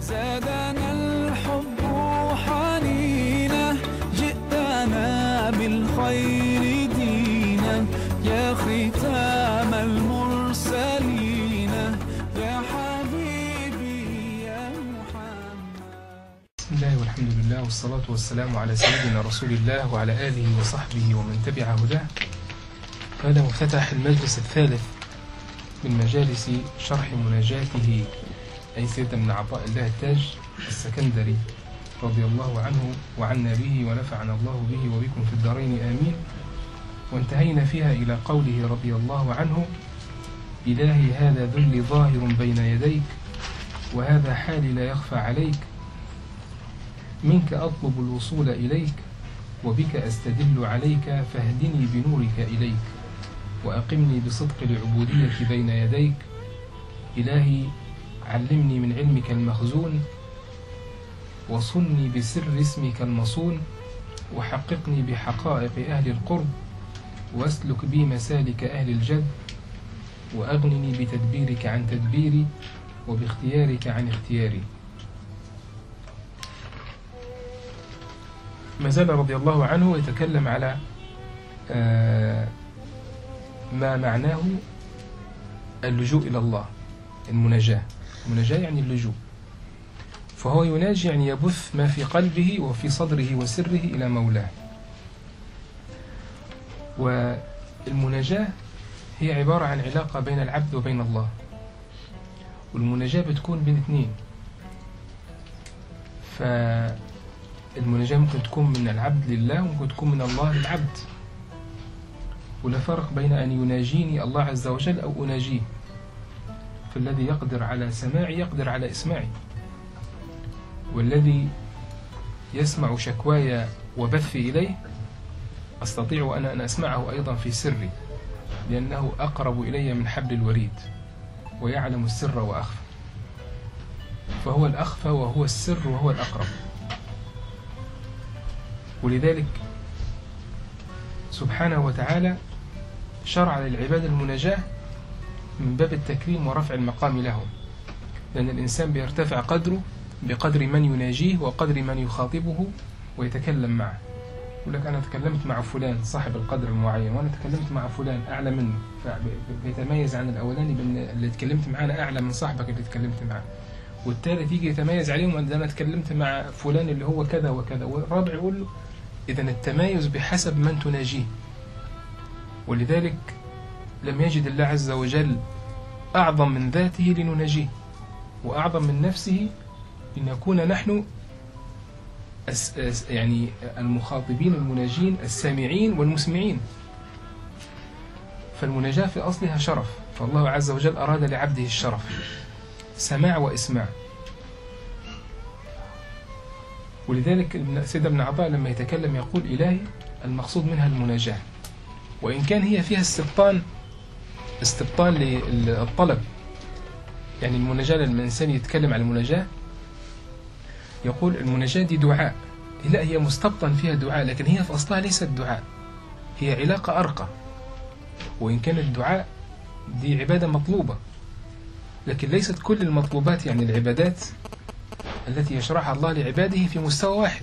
زادنا الحب حنينا جئتنا بالخير دينا يا ختام المرسلين يا حبيبي يا محمد. بسم الله والحمد لله والصلاة والسلام على سيدنا رسول الله وعلى آله وصحبه ومن تبع هداه. هذا مفتتح المجلس الثالث من مجالس شرح مناجاته أي سيدنا ابن عطاء الله التاج السكندري رضي الله عنه وعنا به ونفعنا الله به وبكم في الدارين آمين. وانتهينا فيها إلى قوله رضي الله عنه: إلهي هذا ذل ظاهر بين يديك وهذا حالي لا يخفى عليك، منك أطلب الوصول إليك وبك أستدل عليك، فاهدني بنورك إليك وأقمني بصدق العبودية بين يديك. إلهي علمني من علمك المخزون وصني بسر اسمك المصون، وحققني بحقائق أهل القرب واسلك بي مسالك أهل الجد، وأغنني بتدبيرك عن تدبيري وباختيارك عن اختياري. ما زال رضي الله عنه يتكلم على ما معناه اللجوء إلى الله، المناجاة يعني اللجوء. فهو يناجي يعني يبث ما في قلبه وفي صدره وسره إلى مولاه. والمناجاة هي عبارة عن علاقة بين العبد وبين الله، والمناجاة بتكون بين اثنين. فالمناجاة ممكن تكون من العبد لله وممكن تكون من الله للعبد، ولا فرق بين أن يناجيني الله عز وجل أو أناجيه. فالذي يقدر على سماعي يقدر على إسماعي، والذي يسمع شكواي وبثي إليه أستطيع أن أسمعه أيضا في سري، لأنه أقرب إلي من حبل الوريد ويعلم السر وأخفى. فهو الأخفى وهو السر وهو الأقرب. ولذلك سبحانه وتعالى شرع للعباد المناجاة من باب التكريم ورفع المقام لهم، لأن الإنسان بيرتفع قدره بقدر من يناجيه وقدر من يخاطبه ويتكلم معه. يقول لك أنا تكلمت مع فلان صاحب القدر المعين، وأنا تكلمت مع فلان أعلى منه، فبيتميز عن الأولاني بأن اللي تكلمت معاه أنا أعلى من صاحبك اللي تكلمت معاه، والثالث يجي يتميز عليهم أن أنا تكلمت مع فلان اللي هو كذا وكذا، والرابع يقول له. إذن التمايز بحسب من تناجيه. ولذلك لم يجد الله عز وجل أعظم من ذاته لنناجيه، وأعظم من نفسه لنكون نحن يعني المخاطبين المناجين السامعين والمسمعين. فالمناجاة في أصلها شرف، فالله عز وجل أراد لعبده الشرف، سماع وإسماع. ولذلك سيدنا ابن عطاء لما يتكلم يقول: إلهي المقصود منها المناجاة، وإن كان هي فيها استبطان للطلب. يعني المناجاة لما الإنسان يتكلم عن المناجاة يقول المناجاة دي دعاء، لا، هي مستبطن فيها دعاء، لكن هي في أصلها ليست دعاء، هي علاقة أرقى. وإن كان الدعاء دي عبادة مطلوبة، لكن ليست كل المطلوبات يعني العبادات التي يشرعها الله لعباده في مستوى واحد.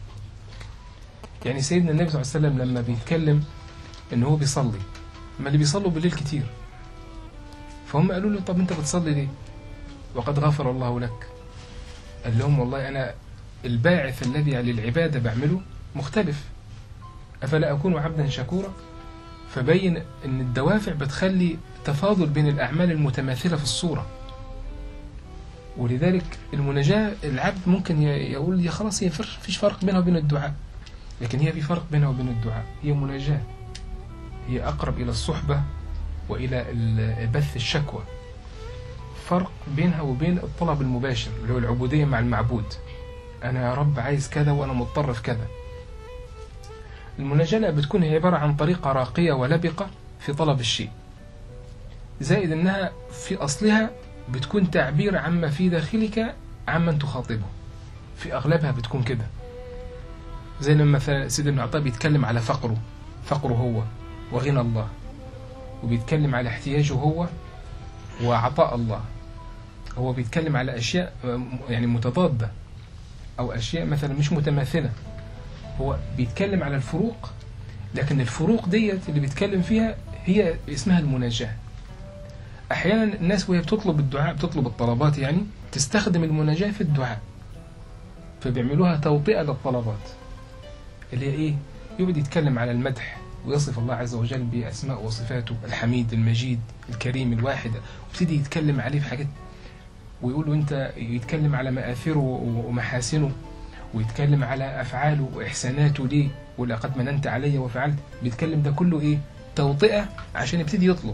يعني سيدنا النبي صلى الله عليه وسلم لما بيتكلم إنه هو بيصلي، ما اللي بيصلوا بالليل كتير، فهم قالوا له: طب أنت بتصلي ليه وقد غفر الله لك؟ قال لهم: والله أنا الباعث الذي للعبادة بعمله مختلف، أفلا أكون عبدا شكورا؟ فبين أن الدوافع بتخلي تفاضل بين الأعمال المتماثلة في الصورة. ولذلك المناجاة العبد ممكن يقول يا خلاص هي فيش فرق بينها وبين الدعاء، لكن هي في فرق بينها وبين الدعاء. هي مناجاة، هي أقرب إلى الصحبة وإلى بث الشكوى. فرق بينها وبين الطلب المباشر اللي هو العبودية مع المعبود، أنا يا رب عايز كذا وأنا مضطر في كذا. المناجاة بتكون هي عبارة عن طريقة راقية ولبقة في طلب الشيء، زائد أنها في أصلها بتكون تعبير عما في داخلك عمن تخاطبه، في أغلبها بتكون كده. زي لما مثلا سيدنا ابن عطاء بيتكلم على فقره هو وغنى الله، وبيتكلم على احتياجه هو وعطاء الله. هو بيتكلم على أشياء يعني متضادة أو أشياء مثلا مش متماثلة. هو بيتكلم على الفروق، لكن الفروق ديت اللي بيتكلم فيها هي اسمها المناجاة. أحيانا الناس وهي بتطلب الدعاء، بتطلب الطلبات يعني، تستخدم المناجاة في الدعاء، فبيعملوها توطئة للطلبات اللي هي إيه؟ يقعد يتكلم على المدح ويصف الله عز وجل بأسماء وصفاته، الحميد المجيد الكريم الواحد، وابتدي يتكلم عليه في حاجات، ويقول له أنت، يتكلم على مآثره ومحاسنه، ويتكلم على أفعاله وإحساناته ليه، ولقد مننت علي وفعلت. بيتكلم ده كله إيه؟ توطئة عشان يبتدي يطلب.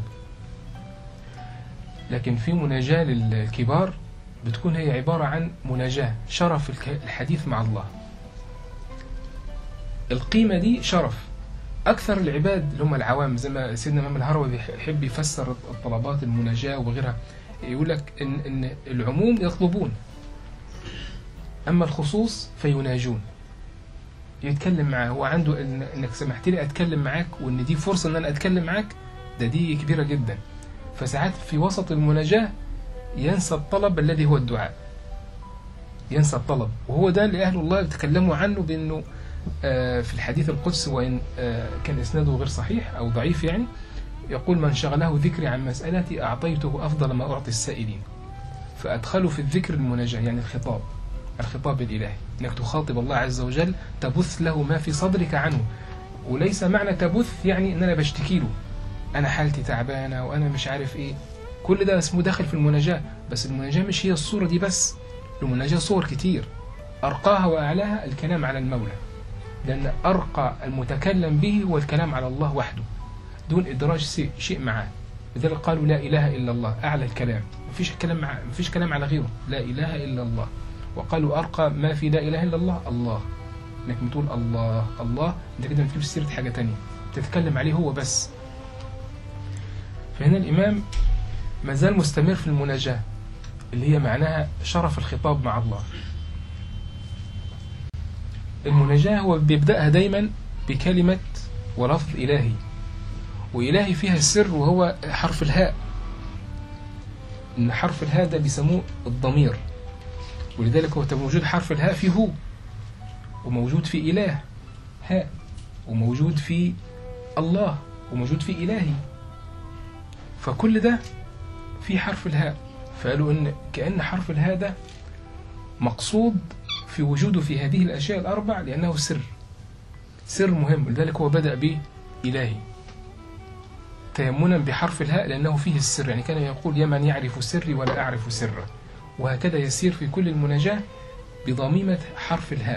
لكن في مناجاة للكبار بتكون هي عبارة عن مناجاة شرف الحديث مع الله. القيمة دي شرف. أكثر العباد اللي هم العوام، زي ما سيدنا الإمام الهروي بيحب يفسر الطلبات المناجاة وغيرها، يقول لك إن العموم يطلبون، أما الخصوص فيناجون. يتكلم معاه، هو عنده إنك سمحت لي أتكلم معاك، وإن دي فرصة إن أنا أتكلم معاك، دي كبيرة جدا. فساعات في وسط المناجاة ينسى الطلب الذي هو الدعاء، ينسى الطلب. وهو ده اللي أهل الله يتكلموا عنه بأنه في الحديث القدسي، وإن كان إسناده غير صحيح أو ضعيف يعني، يقول: من شغله ذكري عن مسألتي أعطيته أفضل ما أعطي السائلين. فأدخلوا في الذكر المناجاة، يعني الخطاب الإلهي، أنك تخاطب الله عز وجل، تبث له ما في صدرك عنه. وليس معنى تبث يعني أن أنا بشتكي له، أنا حالتي تعبانة وأنا مش عارف إيه، كل ده اسمه داخل في المناجاة. بس المناجاة مش هي الصورة دي بس، المناجاة صور كتير، أرقاها وأعلاها الكلام على المولى، لأن أرقى المتكلم به هو الكلام على الله وحده دون إدراج شيء معاه. لذلك قالوا لا إله إلا الله، أعلى الكلام، مفيش كلام على غيره، لا إله إلا الله. وقالوا أرقى ما في لا إله إلا الله، الله، إنك بتقول الله الله، أنت كده ما تجيبش سيرة حاجة تانية، تتكلم عليه هو بس. فهنا الإمام ما زال مستمر في المناجاة اللي هي معناها شرف الخطاب مع الله. المناجاة هو بيبدأها دايما بكلمة ولفظ إلهي، وإلهي فيها السر وهو حرف الهاء. إن حرف الهاء ده بيسموه الضمير، ولذلك هو موجود حرف الهاء في هو، وموجود في إله هاء، وموجود في الله، وموجود في إلهي، فكل ده في حرف الهاء. فقالوا إن كأن حرف الهاء ده مقصود في وجوده في هذه الأشياء الأربع، لأنه سر مهم. لذلك هو بدأ به إلهي تيمنا بحرف الهاء لأنه فيه السر، يعني كان يقول: يا من يعرف سري ولا أعرف سره. وهكذا يسير في كل المناجاة بضميمة حرف الهاء،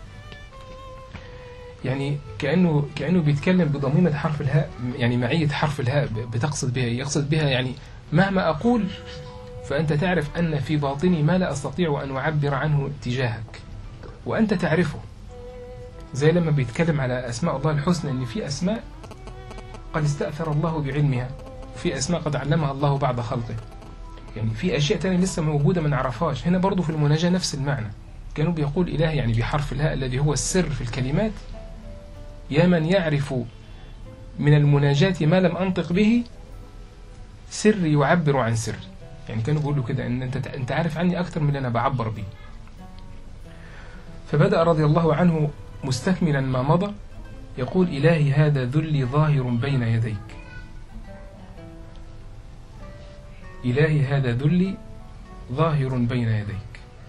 يعني كأنه بيتكلم بضميمة حرف الهاء، يعني معية حرف الهاء بتقصد بها، يقصد بها يعني مهما أقول فأنت تعرف أن في باطني ما لا أستطيع أن أعبر عنه تجاهك، وأنت تعرفه. زي لما بيتكلم على أسماء الله الحسنى، أن في أسماء قد استأثر الله بعلمها، وفي أسماء قد علمها الله بعد خلقه، يعني في أشياء تانية لسه موجودة ما نعرفهاش. هنا برضو في المناجاة نفس المعنى، كانوا بيقول إله يعني بحرف الهاء الذي هو السر في الكلمات: يا من يعرف من المناجاة ما لم أنطق به، سري يعبر عن سري. يعني كانوا بيقولوا كده إن أنت عارف عني أكثر من اللي أنا بعبر به. فبدأ رضي الله عنه مستكملا ما مضى يقول: إلهي هذا ذلي ظاهر بين يديك، إلهي هذا ذلي ظاهر بين يديك.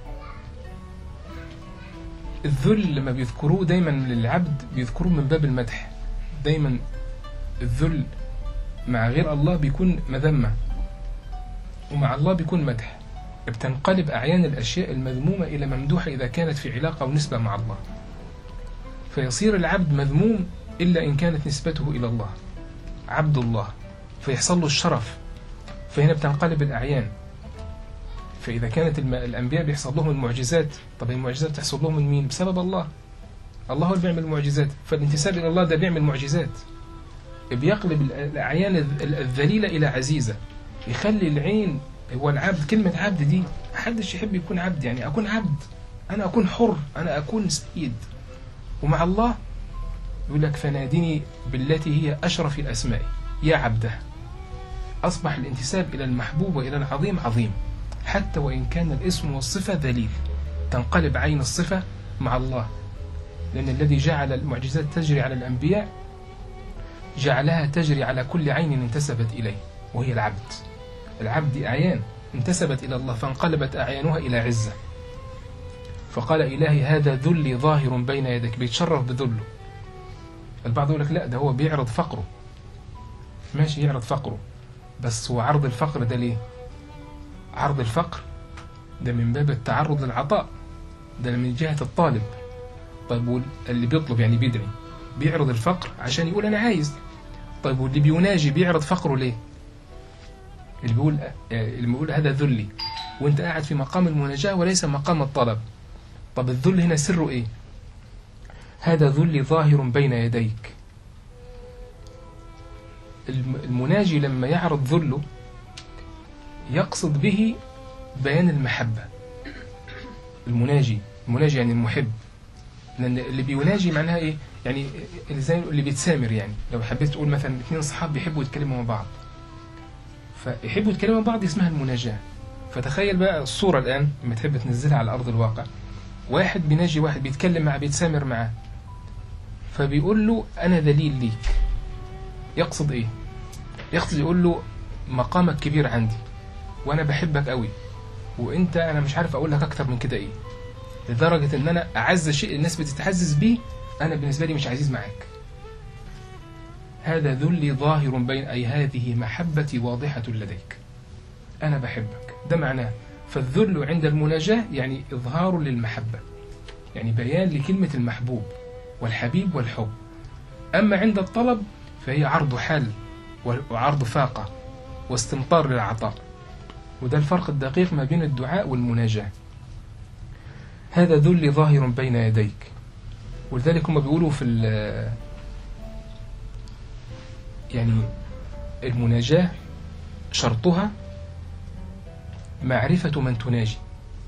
الذل لما بيذكروه دايما للعبد بيذكروه من باب المدح. دايما الذل مع غير الله بيكون مذمة، ومع الله بيكون مدح. بتنقلب أعيان الأشياء المذمومة إلى ممدوحة إذا كانت في علاقة ونسبة مع الله، فيصير العبد مذموم إلا إن كانت نسبته إلى الله، عبد الله، فيحصل له الشرف. فهنا بتنقلب الأعيان. فإذا كانت الأنبياء بيحصل لهم المعجزات، طب المعجزات تحصل لهم من مين؟ بسبب الله. الله هو اللي بيعمل المعجزات، فالانتساب إلى الله ده بيعمل معجزات، بيقلب الأعيان الذليلة إلى عزيزة، يخلي العين هو العبد. كلمة عبد دي محدش يحب يكون عبد، يعني أكون عبد، أنا أكون حر، أنا أكون سيد. ومع الله يقول لك: فنادني بالتي هي أشرف الأسماء يا عبده. أصبح الانتساب إلى المحبوب وإلى العظيم عظيم، حتى وإن كان الاسم والصفة ذليل، تنقلب عين الصفة مع الله، لأن الذي جعل المعجزات تجري على الأنبياء جعلها تجري على كل عين انتسبت إليه، وهي العبد. العبد أعيان انتسبت إلى الله فانقلبت أعيانها إلى عزة، فقال إلهي هذا ذلي ظاهر بين يديك، بيتشرف بذله. البعض يقول لك لا، ده هو بيعرض فقره. ماشي، يعرض فقره، بس هو عرض الفقر ده ليه؟ عرض الفقر ده من باب التعرض للعطاء، ده من جهة الطالب. طيب اللي بيطلب يعني بيدعي بيعرض الفقر عشان يقول أنا عايز. طيب واللي بيناجي بيعرض فقره ليه؟ اللي بيقول هذا ذلي، وانت قاعد في مقام المناجاة وليس مقام الطلب. طب الذل هنا سره ايه؟ هذا ذلي ظاهر بين يديك. المناجي لما يعرض ذله يقصد به بيان المحبة. المناجي يعني المحب، لأن اللي بيناجي معناها ايه؟ يعني زي اللي بيتسامر. يعني لو حبيت تقول مثلا اثنين صحاب بيحبوا يتكلموا مع بعض، فيحبوا يتكلموا مع بعض اسمها المناجاة. فتخيل بقى الصورة الآن لما تحب تنزلها على أرض الواقع، واحد بيناجي واحد بيتكلم معه بيتسامر معه، فبيقول له أنا ذليل ليك. يقصد إيه؟ يقصد يقول له مقامك كبير عندي وأنا بحبك قوي، وأنت أنا مش عارف أقول لك أكتر من كده إيه، لدرجة إن أنا أعز شيء الناس بتتعزز بيه أنا بالنسبة لي مش عزيز معاك. هذا ذلي ظاهر بين، أي هذه محبتي واضحة لديك، أنا بحبك، ده معناه. فالذل عند المناجاة يعني إظهار للمحبة، يعني بيان لكلمة المحبوب والحبيب والحب. أما عند الطلب فهي عرض حال وعرض فاقة واستمطار للعطاء، وده الفرق الدقيق ما بين الدعاء والمناجاة. هذا ذل ظاهر بين يديك. ولذلك هم بيقولوا في يعني المناجاة شرطها معرفة من تناجي،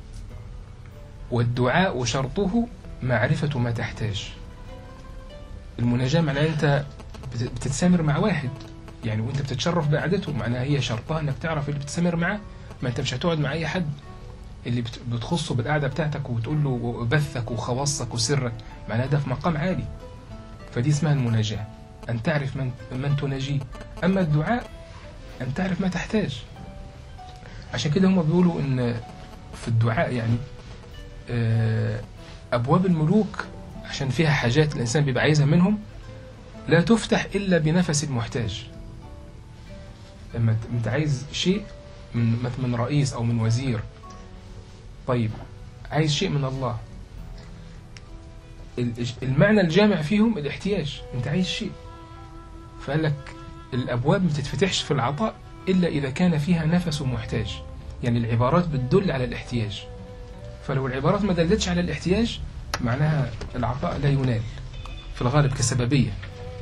والدعاء شرطه معرفة ما تحتاج. المناجاة معناها أنت بتتسامر مع واحد يعني، وأنت بتتشرف بقعدته، معناها هي شرطها أنك تعرف اللي بتتسامر معاه. ما أنت مش هتقعد مع أي حد اللي بتخصه بالقعدة بتاعتك وتقول له بثك وخواصك وسرك، معناها ده في مقام عالي. فدي اسمها المناجاة، أن تعرف من تناجيه. أما الدعاء أن تعرف ما تحتاج. عشان كده هم بيقولوا إن في الدعاء يعني أبواب الملوك عشان فيها حاجات الإنسان بيبقى عايزها منهم لا تفتح إلا بنفس المحتاج. لما أنت عايز شيء من رئيس أو من وزير، طيب عايز شيء من الله، المعنى الجامع فيهم الاحتياج. أنت عايز شيء، فقال لك الأبواب ما تتفتحش في العطاء إلا إذا كان فيها نفس محتاج. يعني العبارات بتدل على الاحتياج، فلو العبارات ما دلتش على الاحتياج معناها العطاء لا ينال في الغالب كسببية.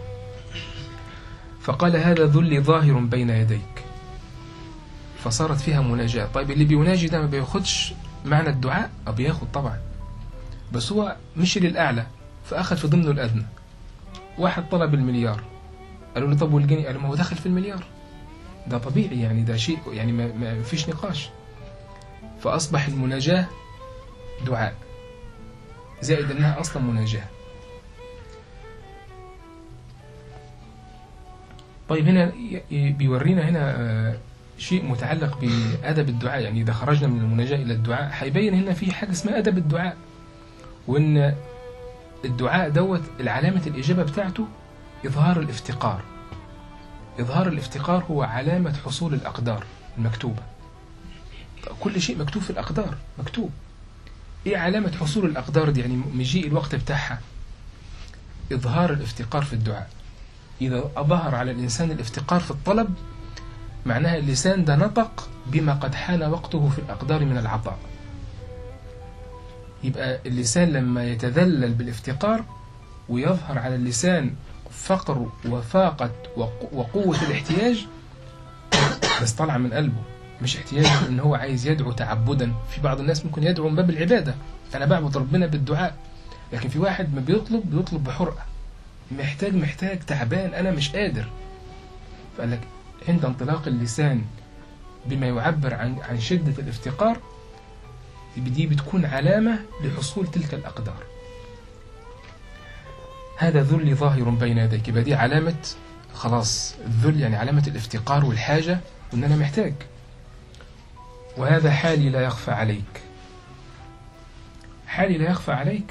فقال هذا ذل ظاهر بين يديك، فصارت فيها مناجاة. طيب اللي بيناجي ده ما بياخدش معنى الدعاء؟ بياخد طبعا، بس هو مشي للأعلى فأخذ في ضمنه الأدنى. واحد طلب المليار، قالوا له طب والجنيه؟ قالوا ما هو دخل في المليار، ده طبيعي يعني، ده شيء يعني ما فيش نقاش. فأصبح المناجاة دعاء زائد أنها أصلا مناجاة. طيب هنا بيورينا هنا شيء متعلق بأدب الدعاء. يعني إذا خرجنا من المناجاة إلى الدعاء هيبين هنا في حاجة اسمها أدب الدعاء، وإن الدعاء دوت العلامة الإجابة بتاعته إظهار الافتقار. إظهار الافتقار هو علامة حصول الأقدار المكتوبة. كل شيء مكتوب في الأقدار، مكتوب. إيه علامة حصول الأقدار دي؟ يعني مجيء الوقت بتاعها. إظهار الافتقار في الدعاء. إذا أظهر على الإنسان الافتقار في الطلب معناها اللسان ده نطق بما قد حان وقته في الأقدار من العطاء. يبقى اللسان لما يتذلل بالافتقار ويظهر على اللسان فقر وفاقة وقوة الاحتياج، بس طلع من قلبه، مش احتياج ان هو عايز يدعو تعبدا. في بعض الناس ممكن يدعو من باب العبادة، انا بعبد ربنا بالدعاء، لكن في واحد ما بيطلب بحرقة، محتاج تعبان، انا مش قادر. فقال لك عند انطلاق اللسان بما يعبر عن شدة الافتقار، دي بتكون علامة لحصول تلك الأقدار. هذا ذل ظاهر بين يديك، يبقى دي علامة خلاص الذل، يعني علامة الافتقار والحاجة وإن أنا محتاج. وهذا حالي لا يخفى عليك. حالي لا يخفى عليك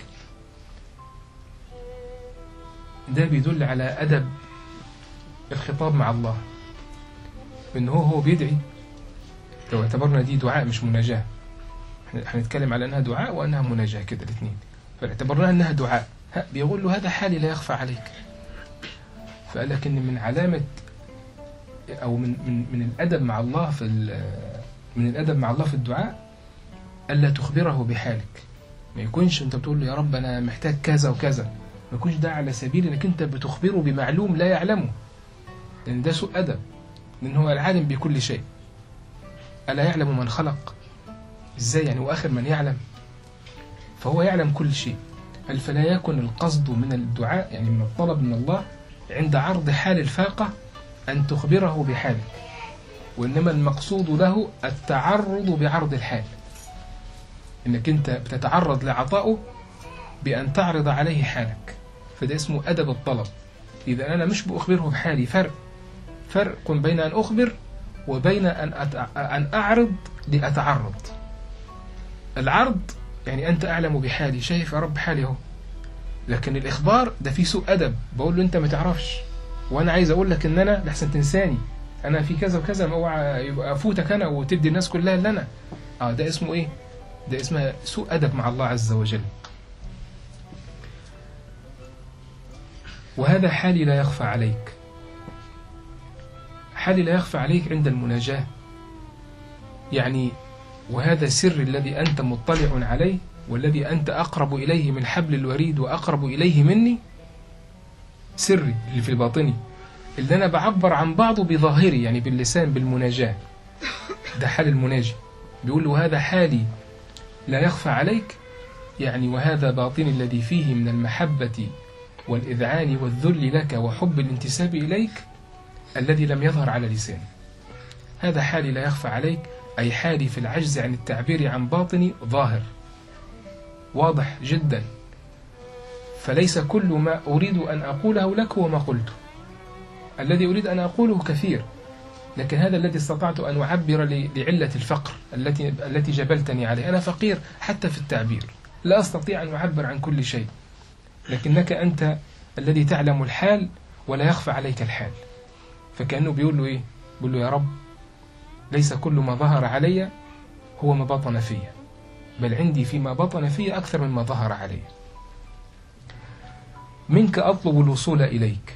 ده بيدل على أدب الخطاب مع الله، إن هو بيدعي. لو اعتبرنا دي دعاء مش مناجاة، هنتكلم على أنها دعاء وأنها مناجاة كده الاثنين، فاعتبرناها أنها دعاء، بيقول له هذا حالي لا يخفى عليك. فقال لك إن من علامة أو من الأدب مع الله من الأدب مع الله في الدعاء ألا تخبره بحالك. ما يكونش أنت بتقول له يا رب أنا محتاج كذا وكذا، ما يكونش ده على سبيل أنك أنت بتخبره بمعلوم لا يعلمه، لأن ده سوء أدب، لأن هو العالم بكل شيء. ألا يعلم من خلق؟ إزاي يعني وآخر من يعلم؟ فهو يعلم كل شيء. فلا يكن القصد من الدعاء، يعني من الطلب من الله عند عرض حال الفاقة أن تخبره بحالك، وإنما المقصود له التعرض بعرض الحال، إنك أنت بتتعرض لعطائه بأن تعرض عليه حالك. فده اسمه أدب الطلب. إذا أنا مش بأخبره بحالي، فرق بين أن أخبر وبين أن أعرض لأتعرض. العرض يعني أنت أعلم بحالي، شايف يا رب حالي هو، لكن الإخبار ده فيه سوء أدب، بقول له أنت ما تعرفش، وأنا عايز أقول لك إن أنا لحسن تنساني، أنا في كذا وكذا، يبقى أفوتك أنا وتدي الناس كلها اللي أنا. ده اسمه إيه؟ ده اسمها سوء أدب مع الله عز وجل. وهذا حالي لا يخفى عليك. حالي لا يخفى عليك عند المناجاة، يعني وهذا السر الذي أنت مطلع عليه، والذي أنت أقرب إليه من حبل الوريد وأقرب إليه مني، سري اللي في باطني، اللي أنا بعبر عن بعضه بظاهري، يعني باللسان، بالمناجاة. ده حال المناجي، بيقول له هذا حالي لا يخفى عليك، يعني وهذا باطني الذي فيه من المحبة والإذعان والذل لك وحب الانتساب إليك الذي لم يظهر على لساني. هذا حالي لا يخفى عليك، أي حالي في العجز عن التعبير عن باطني ظاهر واضح جدا. فليس كل ما أريد أن أقوله لك هو ما قلته، الذي أريد أن أقوله كثير، لكن هذا الذي استطعت أن أعبر لعلة الفقر التي جبلتني عليه. أنا فقير حتى في التعبير، لا أستطيع أن أعبر عن كل شيء، لكنك أنت الذي تعلم الحال ولا يخفى عليك الحال. فكأنه بيقول له إيه؟ بيقول له يا رب ليس كل ما ظهر علي هو ما بطن فيه، بل عندي فيما بطن فيه أكثر مما ظهر علي. منك أطلب الوصول إليك،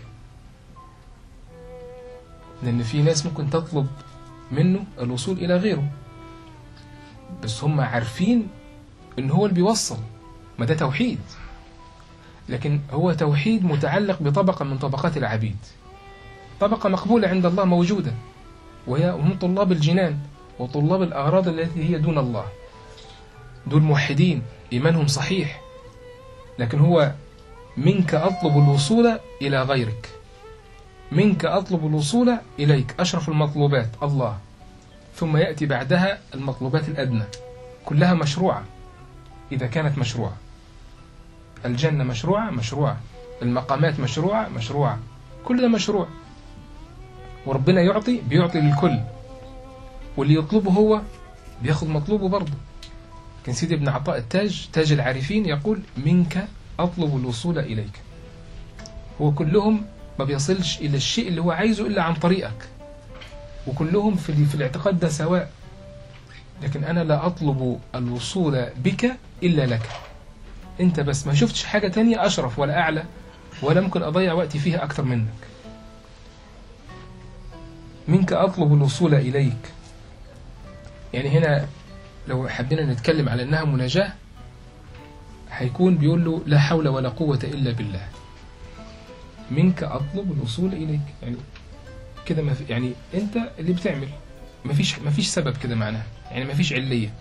لأن في ناس ممكن تطلب منه الوصول إلى غيره، بس هم عارفين إن هو اللي بيوصل، ما ده توحيد، لكن هو توحيد متعلق بطبقة من طبقات العبيد، طبقة مقبولة عند الله موجودة، وهم طلاب الجنان وطلاب الأغراض التي هي دون الله. دول موحدين إيمانهم صحيح، لكن هو منك أطلب الوصول إلى غيرك، منك أطلب الوصول إليك، أشرف المطلوبات الله، ثم يأتي بعدها المطلوبات الأدنى، كلها مشروعة إذا كانت مشروعة. الجنة مشروعة، المقامات مشروعة، كل ده مشروع. وربنا بيعطي للكل، واللي يطلبه هو بياخد مطلوبه برضه. كان سيدي ابن عطاء التاج، تاج العارفين، يقول منك أطلب الوصول إليك. هو كلهم ما بيصلش إلى الشيء اللي هو عايزه إلا عن طريقك، وكلهم في الاعتقاد ده سواء، لكن أنا لا أطلب الوصول بك إلا لك أنت بس، ما شفتش حاجة تانية أشرف ولا أعلى ولا ممكن أضيع وقتي فيها أكتر منك. منك أطلب الوصول إليك، يعني هنا لو حبينا نتكلم على أنها مناجاة، هيكون بيقول له لا حول ولا قوة إلا بالله، منك أطلب الوصول إليك، يعني كده يعني أنت اللي بتعمل، مفيش سبب كده معناها، يعني مفيش علية.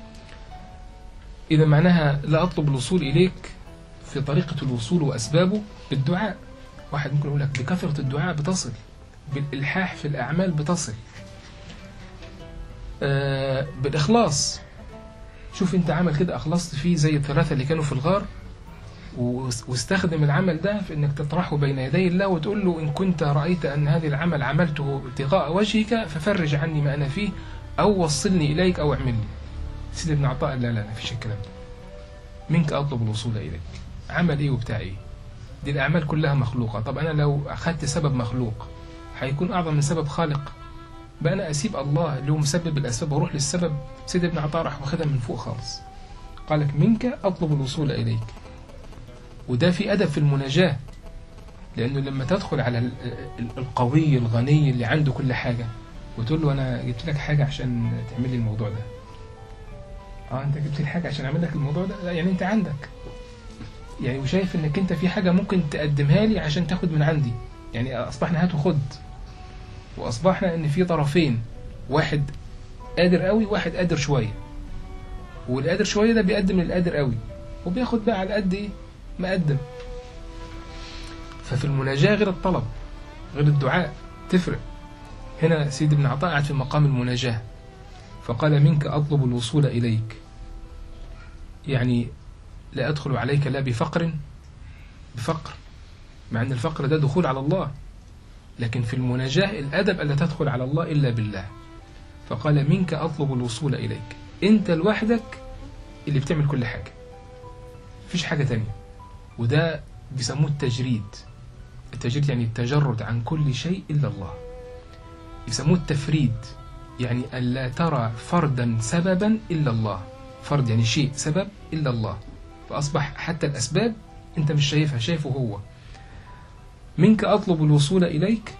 إذا معناها لا أطلب الوصول إليك في طريقة الوصول وأسبابه بالدعاء. واحد ممكن يقول لك بكثرة الدعاء بتصل، بالإلحاح في الأعمال بتصل، بالإخلاص. شوف أنت عمل كده أخلصت فيه زي الثلاثة اللي كانوا في الغار، واستخدم العمل ده في أنك تطرحه بين يدي الله وتقول له إن كنت رأيت أن هذا العمل عملته ابتغاء وجهك ففرج عني ما أنا فيه، أو وصلني إليك، أو اعمل لي. سيد ابن عطاء لا لا لا فيش الكلام ده، منك أطلب الوصول إليك. عمل إيه وبتاع إيه؟ دي الأعمال كلها مخلوقة. طب أنا لو أخذت سبب مخلوق هيكون أعظم من سبب خالق؟ بقى أنا أسيب الله اللي هو مسبب الأسباب وأروح للسبب؟ سيد ابن عطاء راح واخدها من فوق خالص، قالك منك أطلب الوصول إليك. وده في أدب في المناجاة، لأنه لما تدخل على القوي الغني اللي عنده كل حاجة وتقول له أنا جبت لك حاجة عشان تعمل لي الموضوع ده، أنت جبت لي حاجة عشان أعمل لك الموضوع ده؟ لا، يعني أنت عندك، يعني وشايف إنك أنت في حاجة ممكن تقدمها لي عشان تاخد من عندي. يعني أصبحنا هات وخد، وأصبحنا إن في طرفين، واحد قادر قوي واحد قادر شوية، والقادر شوية ده بيقدم للقادر قوي وبياخد بقى على قد إيه ما قدم. ففي المناجاة غير الطلب غير الدعاء، تفرق. هنا سيد ابن عطاء قاعد في مقام المناجاة فقال منك أطلب الوصول إليك، يعني لا أدخل عليك لا بفقر، مع أن الفقر ده دخول على الله، لكن في المناجاة الأدب ألا تدخل على الله إلا بالله. فقال منك أطلب الوصول إليك، أنت لوحدك اللي بتعمل كل حاجة، مفيش حاجة تانية. وده بيسموه التجريد. التجريد يعني التجرد عن كل شيء إلا الله. يسموه التفريد، يعني ألا ترى فردا سببا إلا الله. فرد يعني شيء سبب إلا الله، فأصبح حتى الأسباب أنت مش شايفها، شايفه هو. منك أطلب الوصول إليك،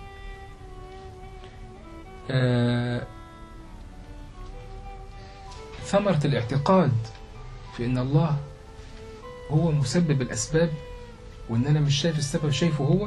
ثمرة الاعتقاد في أن الله هو مسبب الأسباب، وأن أنا مش شايف السبب، شايفه هو.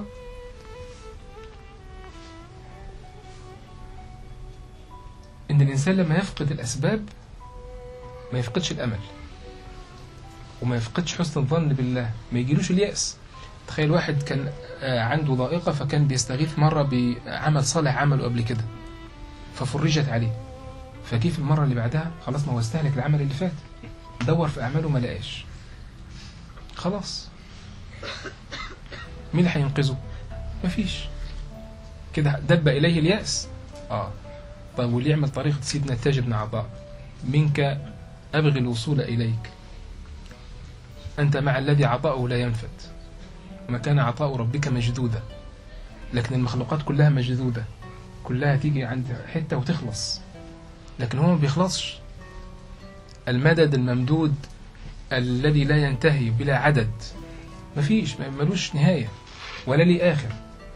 إن الإنسان لما يفقد الأسباب ما يفقدش الأمل، وما يفقدش حسن الظن بالله، ما يجيلوش اليأس. تخيل واحد كان عنده ضائقة فكان بيستغيث مرة بعمل صالح عمله قبل كده ففرجت عليه، فجي في المرة اللي بعدها خلاص ما هو استهلك العمل اللي فات، دور في أعماله ما لقاش، خلاص مين اللي هينقذه؟ مفيش، كده دب إليه اليأس. طيب واللي يعمل طريقة سيدنا التاج بن عطاء، منك أبغي الوصول إليك، أنت مع الذي عطاؤه لا ينفد، ما كان عطاء ربك مجدودا. لكن المخلوقات كلها مجدودة، كلها تيجي عند حتة وتخلص، لكن هو ما بيخلصش. المدد الممدود الذي لا ينتهي بلا عدد، مفيش، ملوش نهاية ولا لي آخر.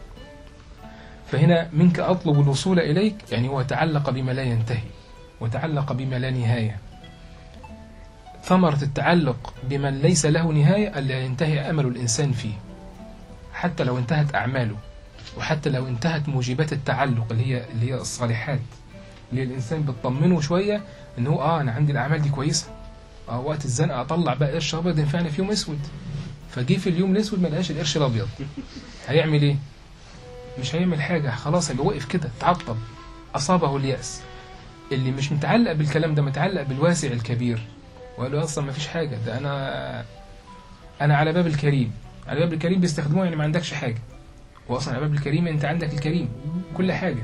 فهنا منك أطلب الوصول إليك، يعني هو تعلق بما لا ينتهي وتعلق بما لا نهاية. ثمرة التعلق بمن ليس له نهاية ألا ينتهي أمل الإنسان فيه، حتى لو انتهت أعماله، وحتى لو انتهت موجبات التعلق اللي هي الصالحات، اللي الإنسان بتطمنه شوية إنه أنا عندي الأعمال دي كويسة، وقت الزنقة أطلع بقى قرش أبيض ينفعني في يوم أسود. فجي في اليوم الأسود ما لقاش القرش الأبيض، هيعمل إيه؟ مش هيعمل حاجة، خلاص هيبقى واقف كده تعطب، أصابه اليأس. اللي مش متعلق بالكلام ده، متعلق بالواسع الكبير، وقال له أصلا ما فيش حاجة، ده أنا على باب الكريم. على باب الكريم بيستخدموه يعني ما عندكش حاجة، وأصلا على باب الكريم أنت عندك الكريم كل حاجة.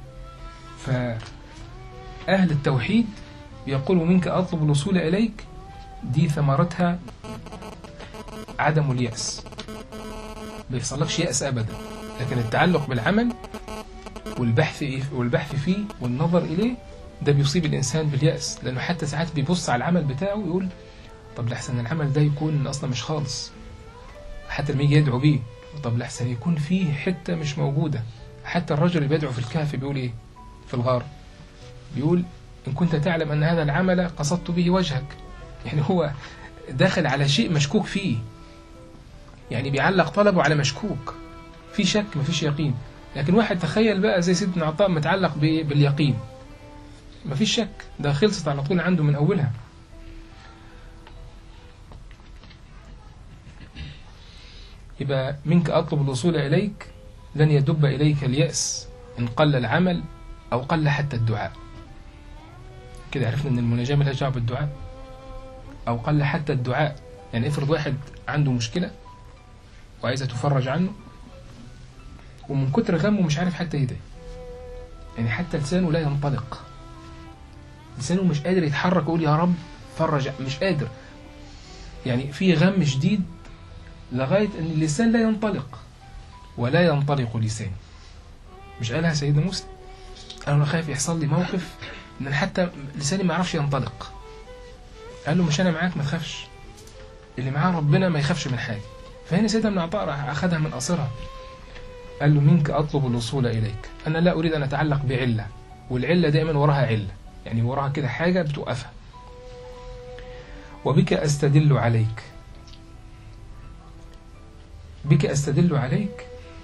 فأهل التوحيد يقولوا منك أطلب الوصول إليك، دي ثمرتها عدم اليأس، ما يحصلكش يأس أبدا. لكن التعلق بالعمل والبحث فيه والنظر إليه ده بيصيب الإنسان باليأس، لأنه حتى ساعات بيبص على العمل بتاعه ويقول طب لحسن العمل ده يكون أصلا مش خالص، حتى لما يجي يدعو بيه طب لحسن يكون فيه حتة مش موجودة. حتى الرجل اللي بيدعو في الكهف بيقول إيه في الغار؟ بيقول إن كنت تعلم أن هذا العمل قصدت به وجهك، يعني هو داخل على شيء مشكوك فيه، يعني بيعلق طلبه على مشكوك، في شك مفيش يقين. لكن واحد تخيل بقى زي سيدنا عطاء متعلق باليقين، مفيش شك، ده خلصت على طول عنده من أولها. يبقى منك أطلب الوصول إليك، لن يدب إليك اليأس إن قل العمل أو قل حتى الدعاء. كده عرفنا ان المناجاة ملهاش دعوة بالدعاء، او قل حتى الدعاء. يعني افرض واحد عنده مشكلة وعايزة تفرج عنه، ومن كتر غمه مش عارف حتى يدعي، يعني حتى لسانه لا ينطلق، لسانه مش قادر يتحرك ويقول يا رب فرج، مش قادر، يعني في غم شديد لغاية ان اللسان لا ينطلق، ولا ينطلق لساني. مش قالها سيدنا موسى؟ انا خايف يحصل لي موقف ان حتى لساني ما يعرفش ينطلق. قال له مش انا معاك، ما تخافش، اللي معاه ربنا ما يخافش من حاجة. فهنا سيدنا ابن عطاء راح اخذها من قصرها، قال له منك اطلب الوصول اليك، انا لا اريد ان اتعلق بعلة، والعلة دائما وراها علة، يعني وراها كده حاجة بتوقفها. وبك استدل عليك، بك استدل عليك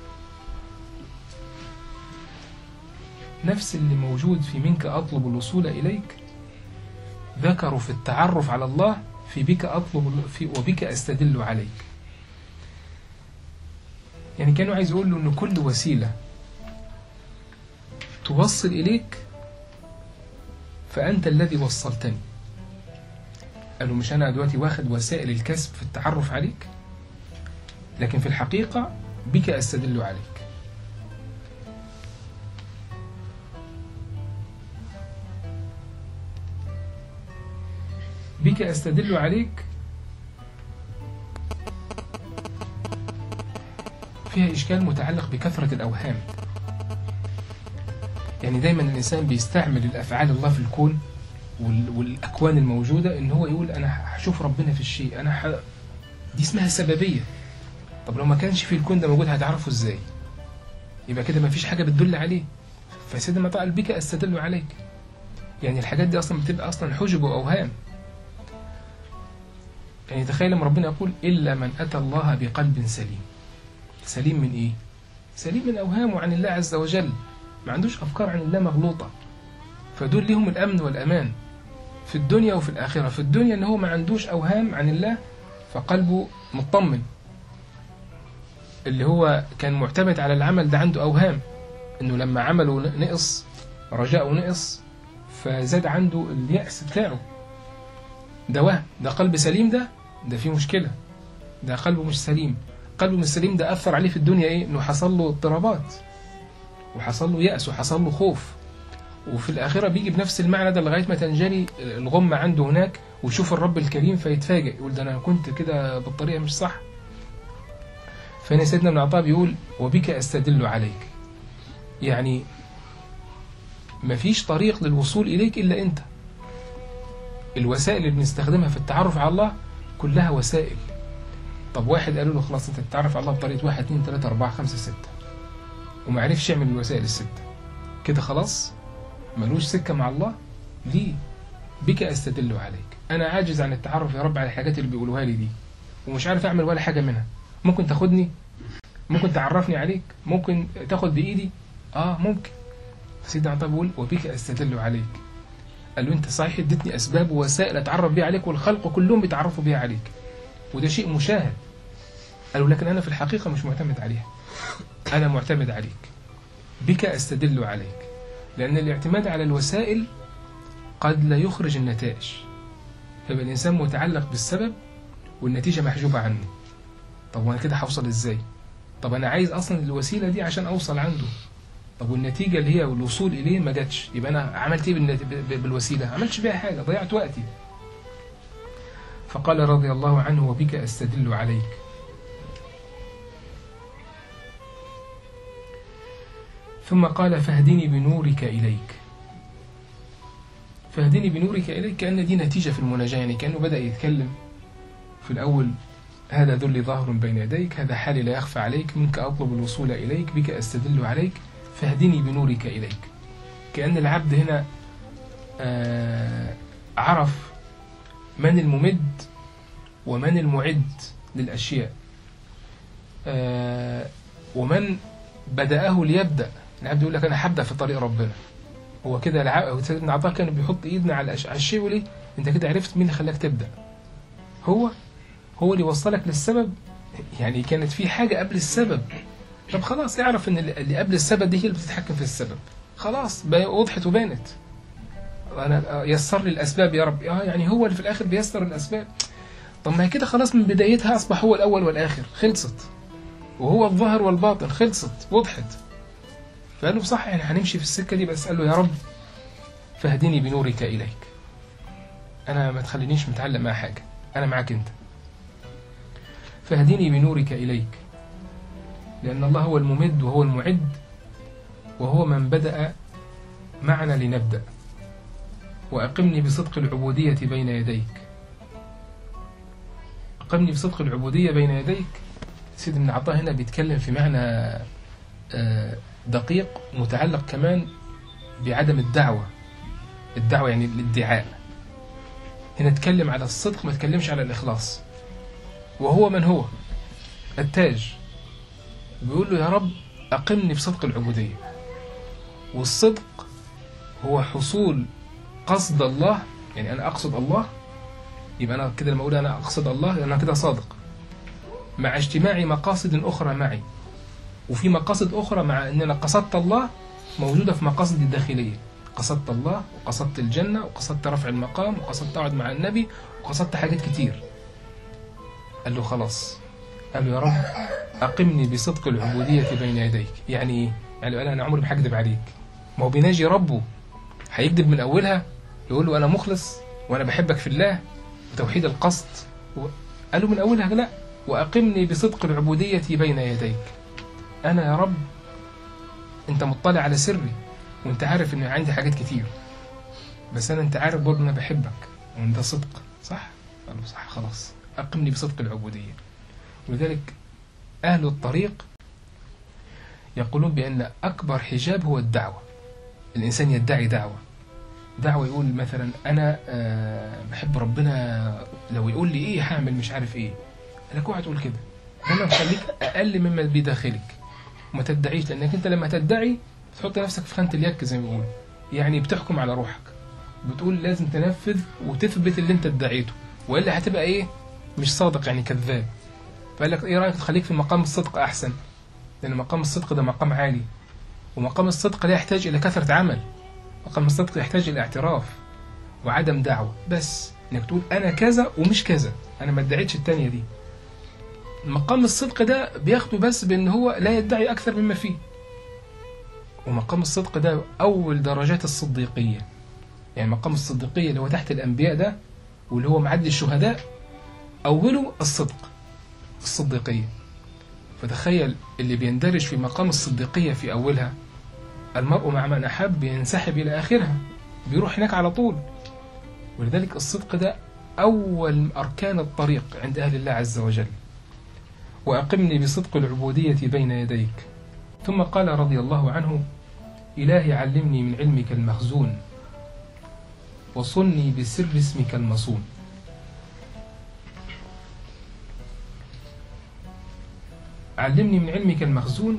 نفس اللي موجود في منك أطلب الوصول إليك، ذكروا في التعرف على الله في بك أطلب وبك أستدل عليك. يعني كانوا عايز يقول له أن كل وسيلة توصل إليك فأنت الذي وصلتني. قالوا مش أنا دلوقتي واخد وسائل الكسب في التعرف عليك، لكن في الحقيقة بك أستدل عليك. بك أستدل عليك فيها إشكال متعلق بكثرة الأوهام. يعني دايما الإنسان بيستعمل الأفعال الله في الكون والأكوان الموجودة إن هو يقول أنا هشوف ربنا في الشيء، دي اسمها سببية. طب لو ما كانش في الكون ده موجود هتعرفه إزاي؟ يبقى كده ما فيش حاجة بتدل عليه. فسيدنا ما قال بك أستدل عليك، يعني الحاجات دي أصلا بتبقى أصلا حجب وأوهام. يعني تخيل لما ربنا يقول إلا من أتى الله بقلب سليم. سليم من إيه؟ سليم من أوهامه عن الله عز وجل، ما عندوش أفكار عن الله مغلوطة. فدول لهم الأمن والأمان في الدنيا وفي الآخرة. في الدنيا إن هو ما عندوش أوهام عن الله فقلبه مطمن. اللي هو كان معتمد على العمل ده عنده أوهام، إنه لما عمله نقص رجاءه نقص فزاد عنده اليأس بتاعه. ده وهم. ده قلب سليم، ده فيه مشكلة، ده قلبه مش سليم. قلبه مش سليم ده أثر عليه في الدنيا إيه؟ إنه حصل له اضطرابات وحصل له يأس وحصل له خوف. وفي الآخرة بيجي بنفس المعنى ده لغاية ما تنجلي الغمة عنده هناك ويشوف الرب الكريم فيتفاجئ، يقول ده أنا كنت كده بالطريقة مش صح. فهنا سيدنا ابن عطاء بيقول وبك أستدل عليك، يعني مفيش طريق للوصول إليك إلا أنت. الوسائل اللي بنستخدمها في التعرف على الله كلها وسائل. طب واحد قالوا له خلاص انت تتعرف على الله بطريقة 1 2 3 4 5 6 وما عرفش يعمل الوسائل الستة، كده خلاص ملوش سكة مع الله. ليه؟ بك أستدل عليك، أنا عاجز عن التعرف يا رب على الحاجات اللي بيقولوها لي دي ومش عارف أعمل ولا حاجة منها. ممكن تاخدني؟ ممكن تعرفني عليك؟ ممكن تاخد بإيدي؟ ممكن. سيدنا عطاء بيقول وبك أستدل عليك. قال له أنت صحيح اديتني أسباب ووسائل أتعرف بيها عليك والخلق كلهم بيتعرفوا بيها عليك وده شيء مشاهد. قالوا لكن أنا في الحقيقة مش معتمد عليها، أنا معتمد عليك. بك أستدل عليك، لأن الاعتماد على الوسائل قد لا يخرج النتائج، فيبقى الإنسان متعلق بالسبب والنتيجة محجوبة عنه. طب وأنا كده هوصل إزاي؟ طب أنا عايز أصلا الوسيلة دي عشان أوصل عنده، طب والنتيجة اللي هي الوصول إليه ما جاتش، يبقى أنا عملت إيه بالوسيلة؟ عملتش بيها حاجة، ضيعت وقتي. فقال رضي الله عنه وبك أستدل عليك. ثم قال فاهدني بنورك إليك. فاهدني بنورك إليك كأن دي نتيجة في المناجاة، يعني كأنه بدأ يتكلم في الأول هذا ذلي ظاهر بين يديك، هذا حالي لا يخفى عليك، منك أطلب الوصول إليك، بك أستدل عليك، فاهدني بنورك إليك. كأن العبد هنا عرف من الممد ومن المعد للأشياء، ومن بدأه ليبدأ. العبد يقول لك أنا هبدأ في طريق ربنا، هو كده سيدنا عطاء كان بيحط إيدنا على الشيء وليه أنت كده عرفت مين اللي خلاك تبدأ. هو اللي وصلك للسبب، يعني كانت في حاجة قبل السبب. طب خلاص اعرف ان اللي قبل السبب دي هي اللي بتتحكم في السبب، خلاص وضحت وبانت. أنا يسر لي الأسباب يا رب. يعني هو اللي في الآخر بيسر الأسباب. طب ما هي كده خلاص من بدايتها أصبح هو الأول والآخر، خلصت، وهو الظاهر والباطن، خلصت وضحت. فقال له صح، يعني هنمشي في السكة دي، بس قال له يا رب فاهدني بنورك إليك، أنا ما تخلينيش متعلق مع حاجة، أنا معك أنت، فاهدني بنورك إليك، لأن الله هو الممد وهو المعد، وهو من بدأ معنا لنبدأ. وأقمني بصدق العبودية بين يديك. أقمني بصدق العبودية بين يديك. سيد ابن عطاء هنا بيتكلم في معنى دقيق متعلق كمان بعدم الدعوة يعني الادعاء. هنا اتكلم على الصدق، ما تكلمش على الإخلاص. وهو من هو التاج، بيقول له يا رب أقمني بصدق العبودية. والصدق هو حصول قصد الله، يعني أنا أقصد الله، يبقى أنا كده لما أقول أنا أقصد الله أنا كده صادق، مع اجتماع مقاصد أخرى معي. وفي مقاصد أخرى مع أن أنا قصدت الله موجودة في مقاصد الداخلية، قصدت الله وقصدت الجنة وقصدت رفع المقام وقصدت أقعد مع النبي وقصدت حاجات كتير. قال له خلاص، قال له يا رب أقمني بصدق العبودية بين يديك. يعني إيه؟ يعني أنا عمري ما هكذب عليك. ما هو بيناجي ربه هيكذب من أولها، يقول له أنا مخلص وأنا بحبك في الله وتوحيد القصد. قال له من أولها لا، وأقمني بصدق العبودية بين يديك. أنا يا رب أنت مطلع على سري وأنت عارف إن عندي حاجات كتير، بس أنت عارف برضه أنا بحبك وأن ده صدق، صح؟ قال له صح، خلاص أقمني بصدق العبودية. ولذلك أهل الطريق يقولون بأن أكبر حجاب هو الدعوة. الإنسان يدعي دعوة يقول مثلا أنا بحب ربنا، لو يقول لي إيه هعمل مش عارف إيه. لك اوعى تقول كده، هنا خليك أقل مما بداخلك وما تدعيش، لأنك أنت لما تدعي تحط نفسك في خانة اليك زي ما بيقول، يعني بتحكم على روحك، بتقول لازم تنفذ وتثبت اللي أنت ادعيته، وإلا هتبقى إيه؟ مش صادق، يعني كذاب. فقال لك إيه رأيك تخليك في مقام الصدق أحسن، لأن مقام الصدق ده مقام عالي، ومقام الصدق لا يحتاج إلى كثرة عمل. مقام الصدق يحتاج إلى اعتراف وعدم دعوة، بس إنك تقول أنا كذا ومش كذا، أنا ما ادعيتش التانية دي. مقام الصدق ده بياخده بس بأن هو لا يدعي أكثر مما فيه. ومقام الصدق ده أول درجات الصديقية، يعني مقام الصديقية اللي هو تحت الأنبياء ده واللي هو معدي الشهداء، أوله الصديقية. فتخيل اللي بيندرج في مقام الصديقية في أولها، المرء مع من أحب ينسحب إلى آخرها، بيروح هناك على طول. ولذلك الصدق ده أول أركان الطريق عند أهل الله عز وجل. وأقمني بصدق العبودية بين يديك. ثم قال رضي الله عنه: إلهي علمني من علمك المخزون وصلني بسر اسمك المصون. علمني من علمك المخزون.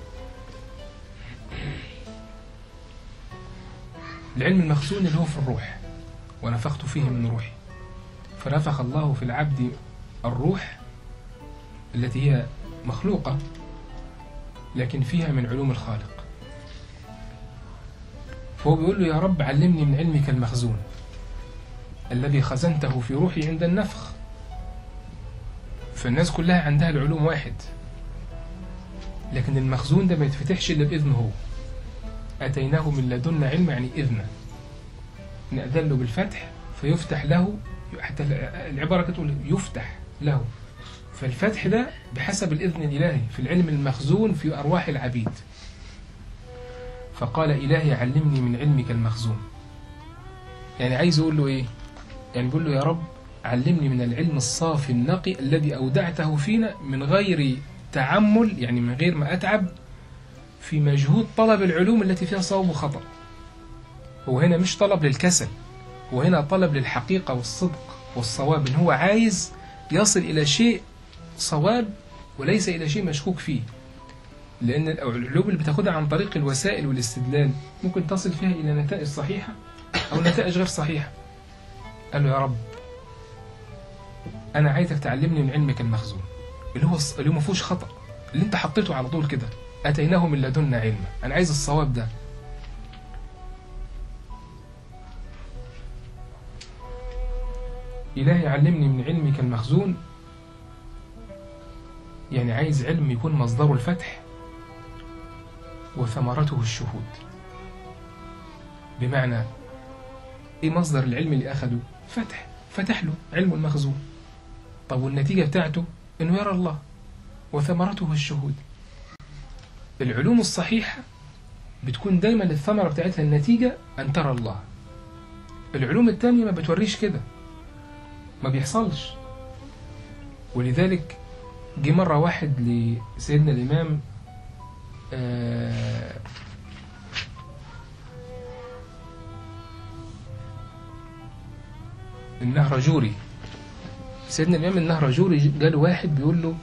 العلم المخزون اللي هو في الروح، ونفخت فيه من روحي، فنفخ الله في العبد الروح التي هي مخلوقة لكن فيها من علوم الخالق. فهو بيقول له يا رب علمني من علمك المخزون الذي خزنته في روحي عند النفخ. فالناس كلها عندها العلوم واحد، لكن المخزون ده ما يتفتحش إلا بإذنه هو. أتيناه من لدنا علم، يعني إذنه، نأذن له بالفتح فيفتح له، حتى العبارة تقول يفتح له، فالفتح ده بحسب الإذن الإلهي في العلم المخزون في أرواح العبيد. فقال إلهي علمني من علمك المخزون، يعني عايز يقول له إيه؟ يعني بيقول له يا رب علمني من العلم الصافي النقي الذي أودعته فينا من غير تعمل، يعني من غير ما أتعب في مجهود طلب العلوم التي فيها صواب وخطأ. هو هنا مش طلب للكسل، هو هنا طلب للحقيقة والصدق والصواب، إن هو عايز يصل إلى شيء صواب وليس إلى شيء مشكوك فيه. لأن العلوم اللي بتاخدها عن طريق الوسائل والاستدلال ممكن تصل فيها إلى نتائج صحيحة أو نتائج غير صحيحة. قال له يا رب أنا عايزك تعلمني من علمك المخزون اللي هو ما فيهوش خطأ، اللي أنت حطيته على طول كده، أتيناه من لدنا علما. أنا عايز الصواب ده. إلهي علمني من علمك المخزون، يعني عايز علم يكون مصدره الفتح وثمرته الشهود. بمعنى ايه مصدر العلم اللي اخده؟ فتح له علم المخزون. طب والنتيجة بتاعته انه يرى الله وثمرته الشهود. العلوم الصحيحة بتكون دايما الثمرة بتاعتها النتيجة ان ترى الله. العلوم التانية ما بتوريش كده، ما بيحصلش. ولذلك جه مرة واحد لسيدنا الإمام النهرجوري. سيدنا الإمام النهرجوري جاله واحد بيقول له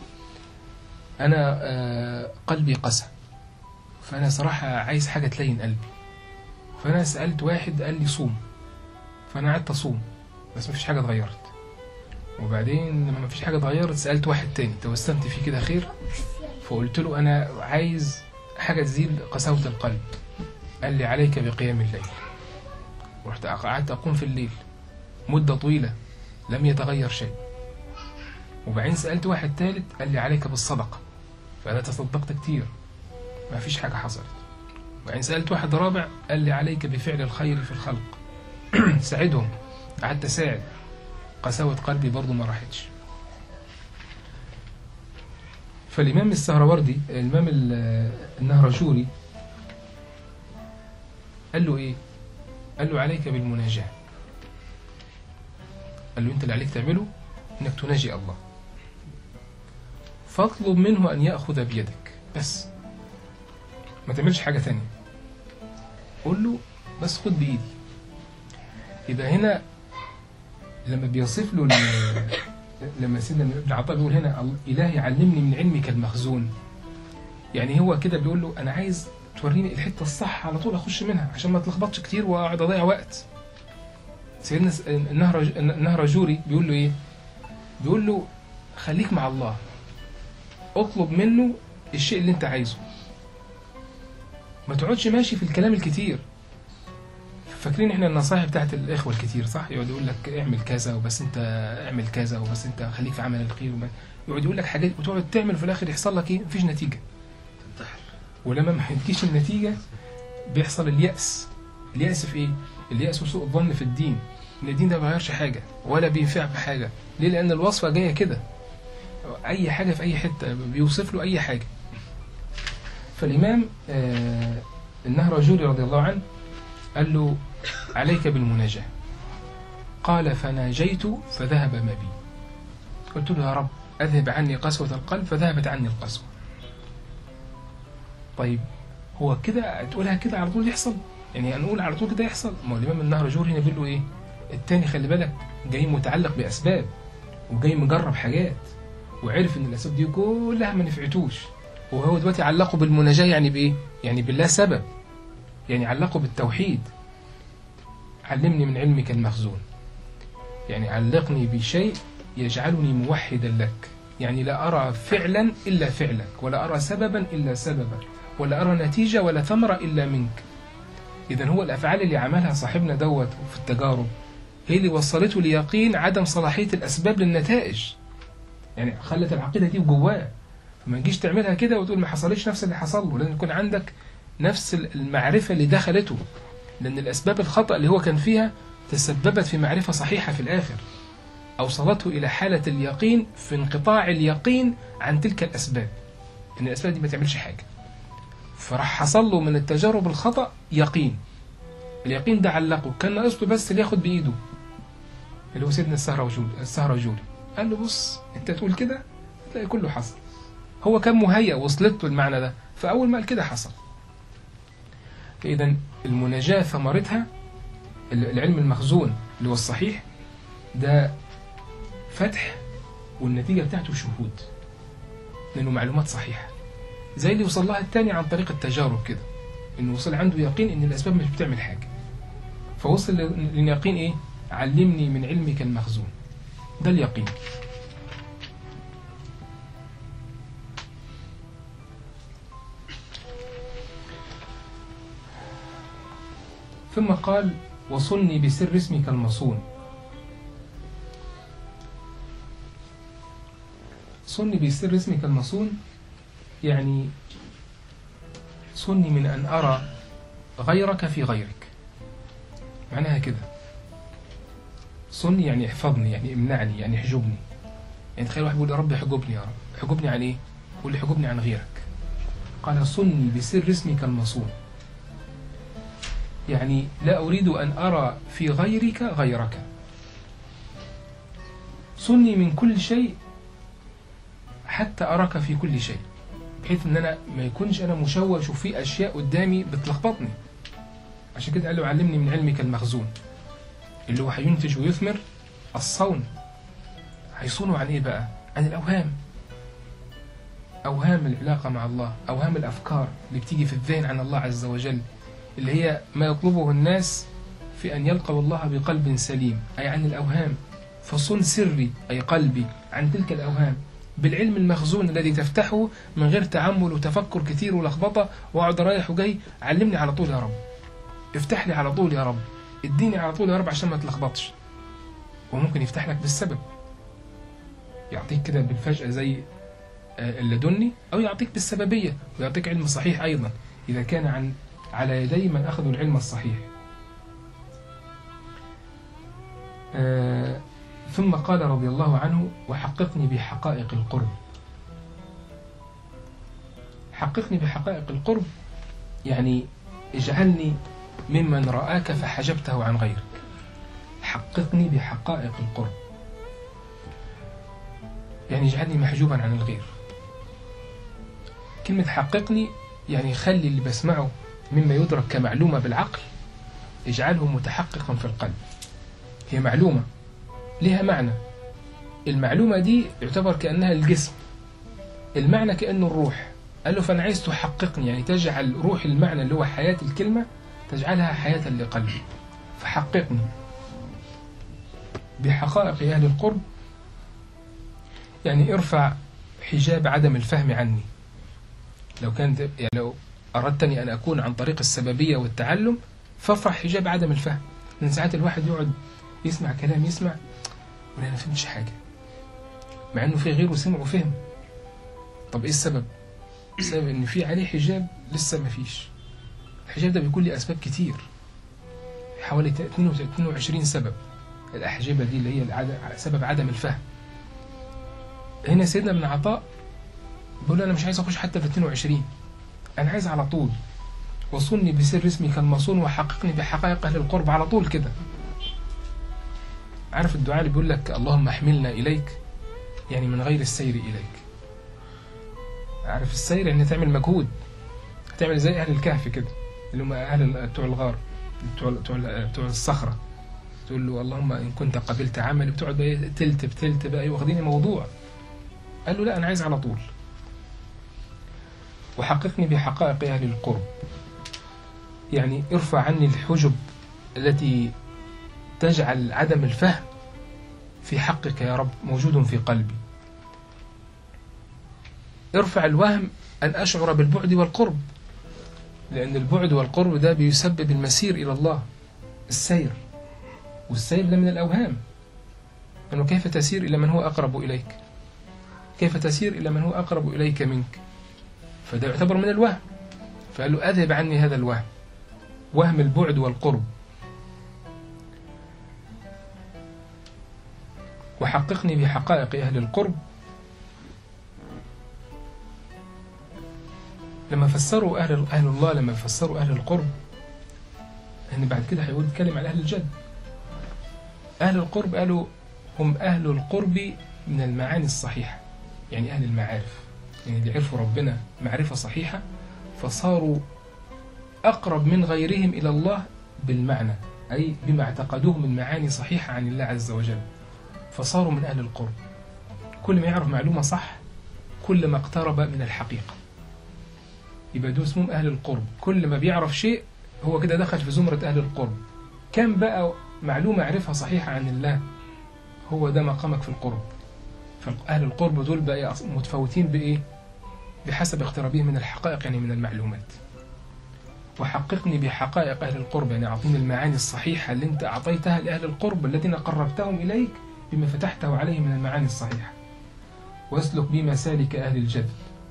أنا قلبي قسى، فأنا صراحة عايز حاجة تلين قلبي. فأنا سألت واحد قال لي صوم، فأنا قعدت أصوم بس مفيش حاجة اتغيرت. وبعدين لما مفيش حاجة اتغيرت سألت واحد تاني توسمت فيه كده خير، فقلت له أنا عايز حاجة تزيل قساوة القلب. قال لي عليك بقيام الليل. ورحت قعدت أقوم في الليل مدة طويلة لم يتغير شيء. وبعدين سألت واحد ثالث قال لي عليك بالصدقة، فأنا تصدقت كتير ما فيش حاجة حصلت. وبعدين سألت واحد رابع قال لي عليك بفعل الخير في الخلق ساعدهم. قعدت أساعد، قساوة قلبي برضو ما راحتش. فالإمام السهروردي الإمام النهرجوري قال له إيه؟ قال له عليك بالمناجاة. قال له أنت اللي عليك تعمله إنك تناجي الله، فاطلب منه أن يأخذ بيدك بس، ما تعملش حاجة تانية. قل له بس خد بإيدي. يبقى هنا لما بيصف له لما سيدنا ابن عطاء بيقول هنا إلهي علمني من علمك المخزون، يعني هو كده بيقول له أنا عايز توريني الحتة الصح على طول أخش منها عشان ما أتلخبطش كتير وأقعد أضيع وقت. سيدنا النهرجوري بيقول له إيه؟ بيقول له خليك مع الله، اطلب منه الشيء اللي أنت عايزه، ما تقعدش ماشي في الكلام الكتير. فاكرين احنا النصائح بتاعت الإخوة الكتير صح؟ يقعد يقول لك اعمل كذا وبس انت اعمل كذا وبس انت خليك في عمل الخير يقعد يقول لك حاجات وتقعد تعمل وفي الآخر يحصل لك ايه؟ مفيش نتيجة. ولما ما تجيش النتيجة بيحصل اليأس. اليأس في ايه؟ اليأس وسوء الظن في الدين، ان الدين ده ما بيغيرش حاجة ولا بينفع بحاجة. ليه؟ لأن الوصفة جاية كده، أي حاجة في أي حتة بيوصف له أي حاجة. فالإمام النهرجوري رضي الله عنه قال له عليك بالمناجاة. قال فناجيت فذهب ما بي. قلت له يا رب أذهب عني قسوة القلب، فذهبت عني القسوة. طيب هو كده تقولها كده على طول يحصل؟ يعني هنقول على طول كده يحصل؟ ما هو الإمام النهرجوري هنا بيقول له إيه؟ التاني خلي بالك جاي متعلق بأسباب وجاي مجرب حاجات وعرف إن الأسباب دي كلها ما نفعتوش، وهو دلوقتي علقه بالمناجاة. يعني بإيه؟ يعني بالله سبب، يعني علقه بالتوحيد. علمني من علمك المخزون، يعني علقني بشيء يجعلني موحدا لك، يعني لا أرى فعلا إلا فعلك، ولا أرى سببا إلا سببك، ولا أرى نتيجة ولا ثمرة إلا منك. إذن هو الأفعال اللي عملها صاحبنا دوت في التجارب هي اللي وصلته ليقين عدم صلاحية الأسباب للنتائج، يعني خلت العقيدة دي جواه. فما نجيش تعملها كده وتقول ما حصلش نفس اللي حصل له، لازم يكون عندك نفس المعرفة اللي دخلته، لأن الأسباب الخطأ اللي هو كان فيها تسببت في معرفة صحيحة في الآخر، أوصلته إلى حالة اليقين في انقطاع اليقين عن تلك الأسباب، إن الأسباب دي ما تعملش حاجة. فراح حصل له من التجارب الخطأ يقين. اليقين ده علقه، كان ناقصه بس اللي ياخد بإيده اللي هو سيدنا السهرجوري. قال له بص أنت تقول كده تلاقي كله حصل. هو كان مهيأ وصلته المعنى ده، فأول ما قال كده حصل. فإذا المناجاة ثمرتها العلم المخزون اللي هو الصحيح ده فتح، والنتيجة بتاعته شهود لأنه معلومات صحيحة، زي اللي وصل لها التاني عن طريق التجارب كده، إنه وصل عنده يقين إن الأسباب مش بتعمل حاجة، فوصل لليقين إيه؟ علمني من علمك المخزون. ده اليقين. ثم قال وصلني بسر اسمك المصون. صني بسر اسمك المصون يعني صني من أن أرى غيرك في غيرك، معناها كده. صني يعني احفظني، يعني امنعني، يعني احجبني. يعني تخيل واحد يقول يا رب احجبني، يا رب احجبني عن ايه؟ يقول لي احجبني عن غيرك. قال صني بسر اسمك المصون، يعني لا أريد أن أرى في غيرك غيرك. صني من كل شيء حتى أراك في كل شيء، بحيث أن أنا ما يكونش أنا مشوش وفي أشياء قدامي بتلخبطني. عشان كده قال له علمني من علمك المخزون، اللي هو هينتج ويثمر الصون. هيصونوا عن إيه بقى؟ عن الأوهام، أوهام العلاقة مع الله، أوهام الأفكار اللي بتيجي في الذهن عن الله عز وجل، اللي هي ما يطلبه الناس في أن يلقوا الله بقلب سليم، أي عن الأوهام. فصن سري أي قلبي عن تلك الأوهام بالعلم المخزون الذي تفتحه من غير تعمل وتفكر كتير ولخبطة وأقعد رايح وجاي. علمني على طول يا رب، افتح لي على طول يا رب، اديني على طول يا رب عشان ما تلخبطش. وممكن يفتح لك بالسبب، يعطيك كده بالفجأة زي اللدني، أو يعطيك بالسببية ويعطيك علم صحيح أيضا إذا كان على يدي من أخذوا العلم الصحيح. ثم قال رضي الله عنه وحققني بحقائق القرب. حققني بحقائق القرب يعني اجعلني ممن رآك فحجبته عن غيرك. حققني بحقائق القرب يعني اجعلني محجوبا عن الغير. كلمة حققني يعني خلي اللي بسمعه مما يدرك كمعلومة بالعقل اجعله متحققا في القلب. هي معلومة لها معنى، المعلومة دي يعتبر كأنها الجسم، المعنى كأنه الروح. قال له فأنا عايز تحققني، يعني تجعل روح المعنى اللي هو حياة الكلمة تجعلها حياة لقلبي. فحققني بحقائق أهل القرب يعني ارفع حجاب عدم الفهم عني. لو أردتني أن أكون عن طريق السببية والتعلم فارفع حجاب عدم الفهم. من ساعات الواحد يقعد يسمع كلام، يسمع ولا أنا فهمتش حاجة، مع أنه في غيره سمع وفهم. طب إيه السبب؟ السبب أن في عليه حجاب لسه ما فيش. الحجاب ده بيكون له أسباب كتير، حوالي 22 سبب. الأحجبة دي اللي هي سبب عدم الفهم. هنا سيدنا ابن عطاء بيقول أنا مش عايز أخش حتى في 22، أنا عايز على طول وصلني بسر اسمك المصون وحققني بحقائق أهل القرب على طول كده. عارف الدعاء اللي بيقول لك اللهم احملنا إليك، يعني من غير السير إليك. عارف السير يعني تعمل مجهود، هتعمل زي أهل الكهف كده اللي هم أهل بتوع الغار بتوع الصخرة. تقول له اللهم إن كنت قبلت عملي، بتقعد بقى تلت بتلت بقى واخدين موضوع. قال له لا أنا عايز على طول. وحققني بحقائق أهل القرب يعني ارفع عني الحجب التي تجعل عدم الفهم في حقك يا رب موجود في قلبي. ارفع الوهم أن أشعر بالبعد والقرب، لأن البعد والقرب ده بيسبب المسير إلى الله، السير، والسير ده من الأوهام. أنه كيف تسير إلى من هو أقرب إليك؟ كيف تسير إلى من هو أقرب إليك منك؟ فده يعتبر من الوهم. فقال له أذهب عني هذا الوهم، وهم البعد والقرب. وحققني بحقائق أهل القرب. لما فسروا أهل الله، لما فسروا أهل القرب، أن بعد كده هيقول يتكلم على أهل الجد. أهل القرب قالوا هم أهل القرب من المعاني الصحيحة، يعني أهل المعارف، يعني اللي عرفوا ربنا معرفة صحيحة فصاروا أقرب من غيرهم إلى الله بالمعنى، أي بما اعتقدوه من معاني صحيحة عن الله عز وجل، فصاروا من أهل القرب. كل ما يعرف معلومة صح كل ما اقترب من الحقيقة، يبقى دول اسمهم أهل القرب. كل ما بيعرف شيء هو كده دخل في زمرة أهل القرب. كم بقى معلومة عرفها صحيحة عن الله، هو ده مقامك في القرب. فأهل القرب دول بقى متفاوتين بإيه؟ بحسب اقترابهم من الحقائق، يعني من المعلومات. وحققني بحقائق أهل القرب، يعني أعطيني المعاني الصحيحة اللي أنت أعطيتها لأهل القرب الذين قربتهم إليك بما فتحته عليهم من المعاني الصحيحة. واسلك بي مسالك أهل الجد.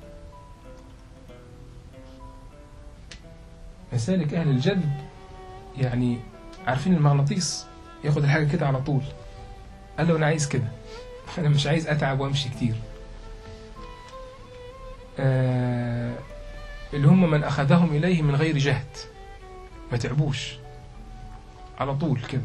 مسالك أهل الجد يعني عارفين المغناطيس ياخد الحاجة كده على طول. قال له أنا عايز كده، أنا مش عايز أتعب وأمشي كتير. اللي هم من أخذهم إليه من غير جهد، ما تعبوش، على طول كده.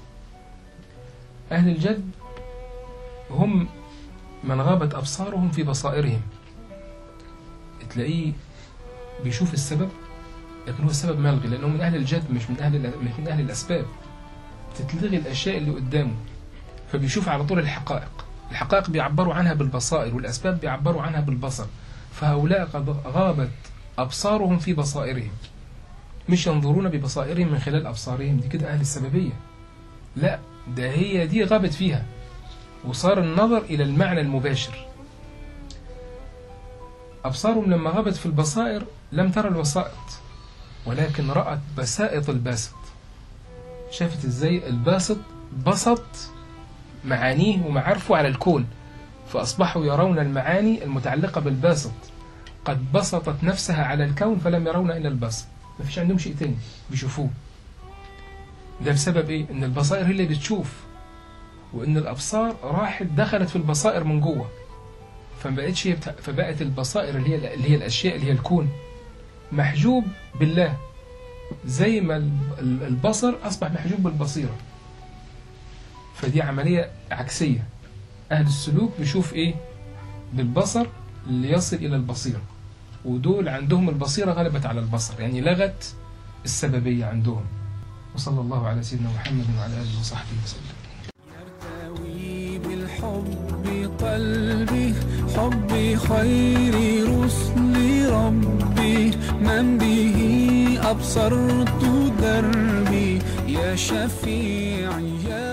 أهل الجد هم من غابت أبصارهم في بصائرهم. تلاقيه بيشوف السبب لكن هو السبب ملغي، لأنه من أهل الجد مش من أهل الأسباب. تتلغي الأشياء اللي قدامه، فبيشوف على طول الحقائق. الحقائق بيعبروا عنها بالبصائر، والأسباب بيعبروا عنها بالبصر. فهؤلاء قد غابت أبصارهم في بصائرهم، مش ينظرون ببصائرهم من خلال أبصارهم. دي كده أهل السببية، لا، ده هي دي غابت فيها، وصار النظر إلى المعنى المباشر. أبصارهم لما غابت في البصائر لم ترى الوسائط، ولكن رأت بسائط الباسط. شافت إزاي الباسط بسط معانيه ومعارفه على الكون، فأصبحوا يرون المعاني المتعلقة بالباسط. قد بسطت نفسها على الكون فلم يرون إلا الباسط، ما فيش عندهم شيء تاني بيشوفوه. ده بسبب إيه؟ إن البصائر هي اللي بتشوف، وإن الأبصار راحت دخلت في البصائر من جوه، فبقت البصائر اللي هي الأشياء اللي هي الكون محجوب بالله، زي ما البصر أصبح محجوب بالبصيرة. فدي عملية عكسية. أهل السلوك بيشوف إيه؟ بالبصر ليصل إلى البصيرة، ودول عندهم البصيرة غلبت على البصر، يعني لغت السببية عندهم. وصلى الله على سيدنا محمد وعلى آله وصحبه وسلم. يرتوي بالحب قلبي، حب خير رسل ربي، من به أبصرت دربي، يا شفيعي يا